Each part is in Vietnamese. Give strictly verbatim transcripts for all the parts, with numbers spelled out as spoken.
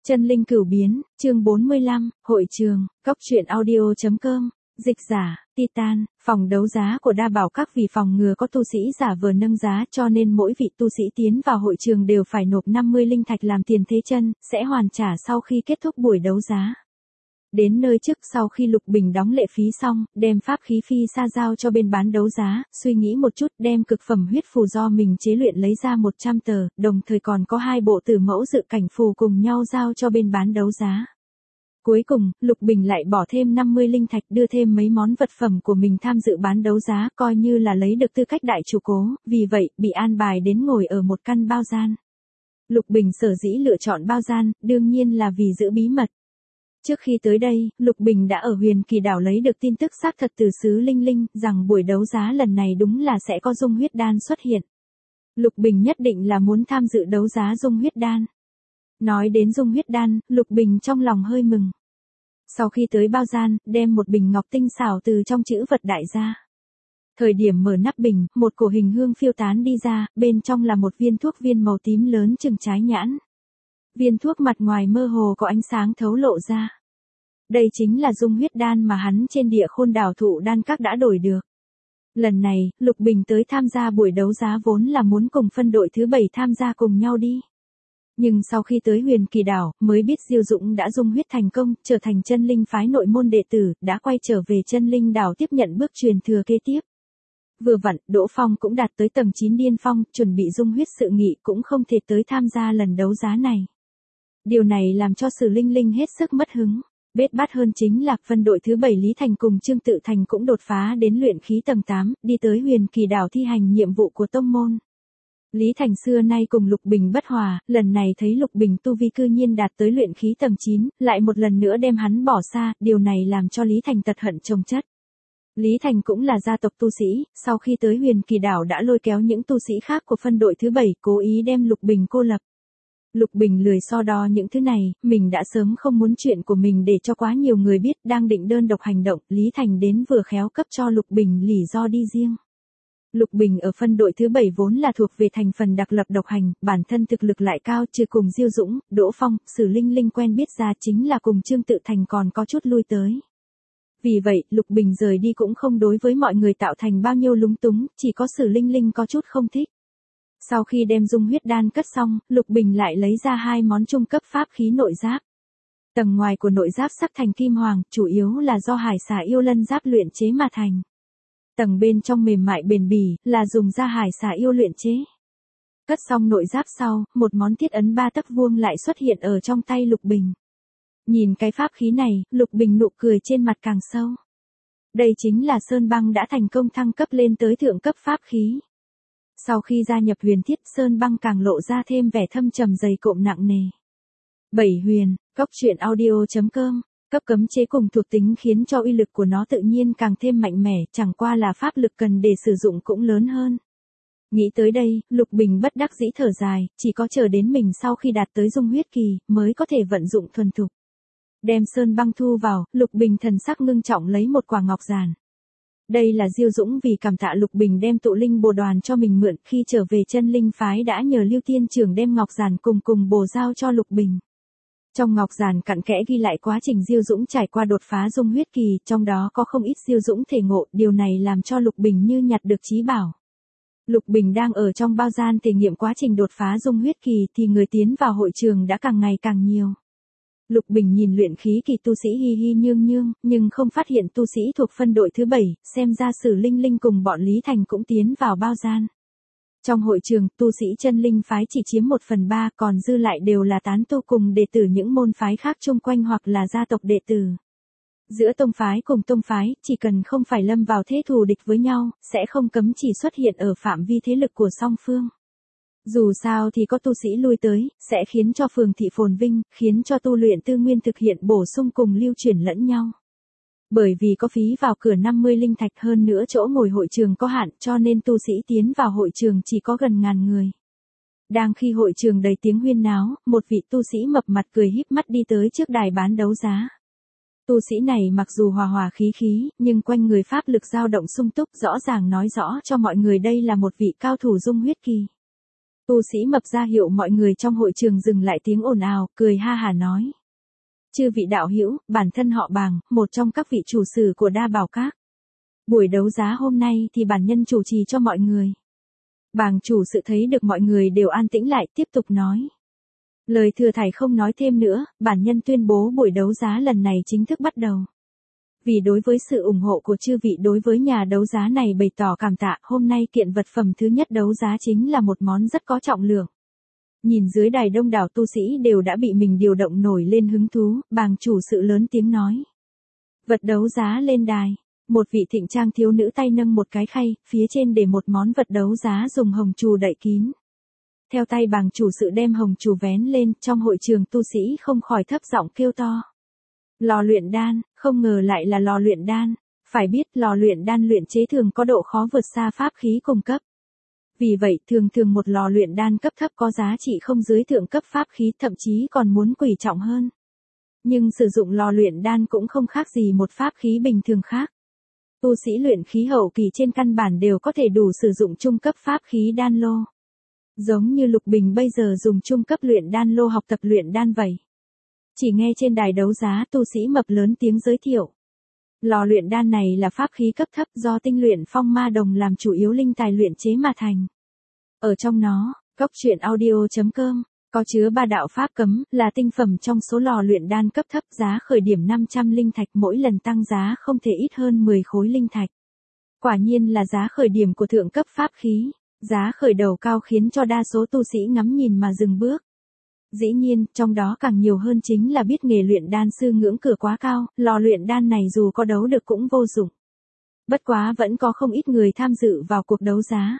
Chân linh cửu biến, chương bốn mươi lăm, hội trường, góc truyện audio chấm com, dịch giả, Titan, phòng đấu giá của đa bảo các vì phòng ngừa có tu sĩ giả vờ nâng giá cho nên mỗi vị tu sĩ tiến vào hội trường đều phải nộp năm mươi linh thạch làm tiền thế chân, sẽ hoàn trả sau khi kết thúc buổi đấu giá. Đến nơi trước sau khi Lục Bình đóng lệ phí xong, đem pháp khí phi sa giao cho bên bán đấu giá, suy nghĩ một chút đem cực phẩm huyết phù do mình chế luyện lấy ra một trăm tờ, đồng thời còn có hai bộ tử mẫu dự cảnh phù cùng nhau giao cho bên bán đấu giá. Cuối cùng, Lục Bình lại bỏ thêm năm mươi linh thạch đưa thêm mấy món vật phẩm của mình tham dự bán đấu giá coi như là lấy được tư cách đại chủ cố, vì vậy bị an bài đến ngồi ở một căn bao gian. Lục Bình sở dĩ lựa chọn bao gian, đương nhiên là vì giữ bí mật. Trước khi tới đây, Lục Bình đã ở Huyền Kỳ đảo lấy được tin tức xác thật từ xứ Linh Linh rằng buổi đấu giá lần này đúng là sẽ có dung huyết đan xuất hiện. Lục Bình nhất định là muốn tham dự đấu giá dung huyết đan. Nói đến dung huyết đan, Lục Bình trong lòng hơi mừng. Sau khi tới bao gian, đem một bình ngọc tinh xảo từ trong chữ vật đại ra. Thời điểm mở nắp bình, một cổ hình hương phiêu tán đi ra, bên trong là một viên thuốc viên màu tím lớn chừng trái nhãn. Viên thuốc mặt ngoài mơ hồ có ánh sáng thấu lộ ra. Đây chính là dung huyết đan mà hắn trên địa khôn đảo thụ đan các đã đổi được. Lần này, Lục Bình tới tham gia buổi đấu giá vốn là muốn cùng phân đội thứ bảy tham gia cùng nhau đi. Nhưng sau khi tới Huyền Kỳ đảo, mới biết Diêu Dũng đã dung huyết thành công, trở thành chân linh phái nội môn đệ tử, đã quay trở về chân linh đảo tiếp nhận bước truyền thừa kế tiếp. Vừa vặn, Đỗ Phong cũng đạt tới tầng chín điên phong, chuẩn bị dung huyết sự nghị cũng không thể tới tham gia lần đấu giá này. Điều này làm cho Sử Linh Linh hết sức mất hứng. Bết bát hơn chính là phân đội thứ bảy Lý Thành cùng Trương Tự Thành cũng đột phá đến luyện khí tầng tám, đi tới Huyền Kỳ đảo thi hành nhiệm vụ của tông môn. Lý Thành xưa nay cùng Lục Bình bất hòa, lần này thấy Lục Bình tu vi cư nhiên đạt tới luyện khí tầng chín, lại một lần nữa đem hắn bỏ xa, điều này làm cho Lý Thành tật hận chồng chất. Lý Thành cũng là gia tộc tu sĩ, sau khi tới Huyền Kỳ đảo đã lôi kéo những tu sĩ khác của phân đội thứ bảy cố ý đem Lục Bình cô lập. Lục Bình lười so đo những thứ này, mình đã sớm không muốn chuyện của mình để cho quá nhiều người biết, đang định đơn độc hành động, Lý Thành đến vừa khéo cấp cho Lục Bình lý do đi riêng. Lục Bình ở phân đội thứ bảy vốn là thuộc về thành phần đặc lập độc hành, bản thân thực lực lại cao, trừ cùng Diêu Dũng, Đỗ Phong, Sử Linh Linh quen biết ra chính là cùng Trương Tự Thành còn có chút lui tới. Vì vậy, Lục Bình rời đi cũng không đối với mọi người tạo thành bao nhiêu lúng túng, chỉ có Sử Linh Linh có chút không thích. Sau khi đem dung huyết đan cất xong, Lục Bình lại lấy ra hai món trung cấp pháp khí nội giáp. Tầng ngoài của nội giáp sắc thành kim hoàng, chủ yếu là do hải xà yêu lân giáp luyện chế mà thành. Tầng bên trong mềm mại bền bỉ, là dùng da hải xà yêu luyện chế. Cất xong nội giáp sau, một món thiết ấn ba tấc vuông lại xuất hiện ở trong tay Lục Bình. Nhìn cái pháp khí này, Lục Bình nụ cười trên mặt càng sâu. Đây chính là Sơn Băng đã thành công thăng cấp lên tới thượng cấp pháp khí. Sau khi gia nhập Huyền Thiết, Sơn Băng càng lộ ra thêm vẻ thâm trầm dày cộm nặng nề. bảy Huyền, góc truyện audio chấm com, cấp cấm chế cùng thuộc tính khiến cho uy lực của nó tự nhiên càng thêm mạnh mẽ, chẳng qua là pháp lực cần để sử dụng cũng lớn hơn. Nghĩ tới đây, Lục Bình bất đắc dĩ thở dài, chỉ có chờ đến mình sau khi đạt tới dung huyết kỳ, mới có thể vận dụng thuần thục. Đem Sơn Băng thu vào, Lục Bình thần sắc ngưng trọng lấy một quả ngọc giản. Đây là Diêu Dũng vì cảm tạ Lục Bình đem tụ linh bồ đoàn cho mình mượn, khi trở về chân linh phái đã nhờ Lưu Tiên Trưởng đem ngọc giản cùng cùng bồ giao cho Lục Bình. Trong ngọc giản cặn kẽ ghi lại quá trình Diêu Dũng trải qua đột phá dung huyết kỳ, trong đó có không ít Diêu Dũng thể ngộ, điều này làm cho Lục Bình như nhặt được trí bảo. Lục Bình đang ở trong bao gian thể nghiệm quá trình đột phá dung huyết kỳ thì người tiến vào hội trường đã càng ngày càng nhiều. Lục Bình nhìn luyện khí kỳ tu sĩ hi hi nhương nhương, nhưng không phát hiện tu sĩ thuộc phân đội thứ bảy, xem ra Sử Linh Linh cùng bọn Lý Thành cũng tiến vào bao gian. Trong hội trường, tu sĩ chân linh phái chỉ chiếm một phần ba, còn dư lại đều là tán tu cùng đệ tử những môn phái khác chung quanh hoặc là gia tộc đệ tử. Giữa tông phái cùng tông phái, chỉ cần không phải lâm vào thế thù địch với nhau, sẽ không cấm chỉ xuất hiện ở phạm vi thế lực của song phương. Dù sao thì có tu sĩ lui tới, sẽ khiến cho phường thị phồn vinh, khiến cho tu luyện tư nguyên thực hiện bổ sung cùng lưu chuyển lẫn nhau. Bởi vì có phí vào cửa năm mươi linh thạch hơn nữa chỗ ngồi hội trường có hạn cho nên tu sĩ tiến vào hội trường chỉ có gần ngàn người. Đang khi hội trường đầy tiếng huyên náo, một vị tu sĩ mập mặt cười híp mắt đi tới trước đài bán đấu giá. Tu sĩ này mặc dù hòa hòa khí khí, nhưng quanh người pháp lực dao động sung túc rõ ràng nói rõ cho mọi người đây là một vị cao thủ dung huyết kỳ. Tu sĩ mập ra hiệu mọi người trong hội trường dừng lại tiếng ồn ào, cười ha hả nói. Chư vị đạo hữu, bản thân họ Bàng, một trong các vị chủ sử của Đa Bảo Các. Buổi đấu giá hôm nay thì bản nhân chủ trì cho mọi người. Bàng chủ sự thấy được mọi người đều an tĩnh lại, tiếp tục nói. Lời thừa thải không nói thêm nữa, bản nhân tuyên bố buổi đấu giá lần này chính thức bắt đầu. Vì đối với sự ủng hộ của chư vị đối với nhà đấu giá này bày tỏ cảm tạ, hôm nay kiện vật phẩm thứ nhất đấu giá chính là một món rất có trọng lượng. Nhìn dưới đài đông đảo tu sĩ đều đã bị mình điều động nổi lên hứng thú, Bàng chủ sự lớn tiếng nói. Vật đấu giá lên đài. Một vị thịnh trang thiếu nữ tay nâng một cái khay, phía trên để một món vật đấu giá dùng hồng trù đậy kín. Theo tay Bàng chủ sự đem hồng trù vén lên, trong hội trường tu sĩ không khỏi thấp giọng kêu to. Lò luyện đan, không ngờ lại là lò luyện đan. Phải biết lò luyện đan luyện chế thường có độ khó vượt xa pháp khí cùng cấp. Vì vậy thường thường một lò luyện đan cấp thấp có giá trị không dưới thượng cấp pháp khí, thậm chí còn muốn quý trọng hơn. Nhưng sử dụng lò luyện đan cũng không khác gì một pháp khí bình thường khác. Tu sĩ luyện khí hậu kỳ trên căn bản đều có thể đủ sử dụng trung cấp pháp khí đan lô. Giống như Lục Bình bây giờ dùng trung cấp luyện đan lô học tập luyện đan vậy. Chỉ nghe trên đài đấu giá tu sĩ mập lớn tiếng giới thiệu. Lò luyện đan này là pháp khí cấp thấp do tinh luyện phong ma đồng làm chủ yếu linh tài luyện chế mà thành. Ở trong nó, Cốc Truyện Audio chấm com, có chứa ba đạo pháp cấm, là tinh phẩm trong số lò luyện đan cấp thấp, giá khởi điểm năm trăm linh thạch, mỗi lần tăng giá không thể ít hơn mười khối linh thạch. Quả nhiên là giá khởi điểm của thượng cấp pháp khí, giá khởi đầu cao khiến cho đa số tu sĩ ngắm nhìn mà dừng bước. Dĩ nhiên, trong đó càng nhiều hơn chính là biết nghề luyện đan sư ngưỡng cửa quá cao, lò luyện đan này dù có đấu được cũng vô dụng. Bất quá vẫn có không ít người tham dự vào cuộc đấu giá.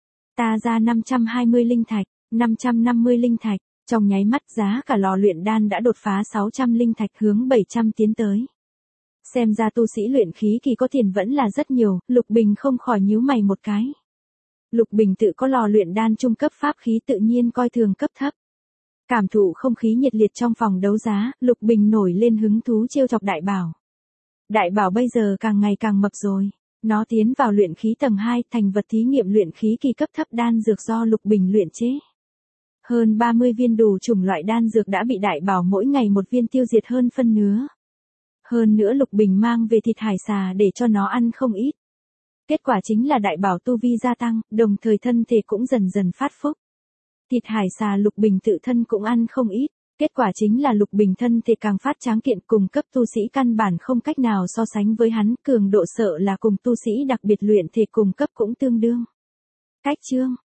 Ta ra năm trăm hai mươi linh thạch, năm trăm năm mươi linh thạch, trong nháy mắt giá cả lò luyện đan đã đột phá sáu trăm linh thạch hướng bảy trăm tiến tới. Xem ra tu sĩ luyện khí kỳ có tiền vẫn là rất nhiều, Lục Bình không khỏi nhíu mày một cái. Lục Bình tự có lò luyện đan trung cấp pháp khí tự nhiên coi thường cấp thấp. Cảm thụ không khí nhiệt liệt trong phòng đấu giá, Lục Bình nổi lên hứng thú trêu chọc Đại Bảo. Đại Bảo bây giờ càng ngày càng mập rồi. Nó tiến vào luyện khí tầng hai, thành vật thí nghiệm luyện khí kỳ cấp thấp đan dược do Lục Bình luyện chế. Hơn ba mươi viên đủ chủng loại đan dược đã bị Đại Bảo mỗi ngày một viên tiêu diệt hơn phân nửa. Hơn nữa Lục Bình mang về thịt hải xà để cho nó ăn không ít. Kết quả chính là Đại Bảo tu vi gia tăng, đồng thời thân thể cũng dần dần phát phúc. Thịt hải xà Lục Bình tự thân cũng ăn không ít. Kết quả chính là Lục Bình thân thể càng phát tráng kiện, cùng cấp tu sĩ căn bản không cách nào so sánh với hắn, cường độ sợ là cùng tu sĩ đặc biệt luyện thể cùng cấp cũng tương đương. Cách chương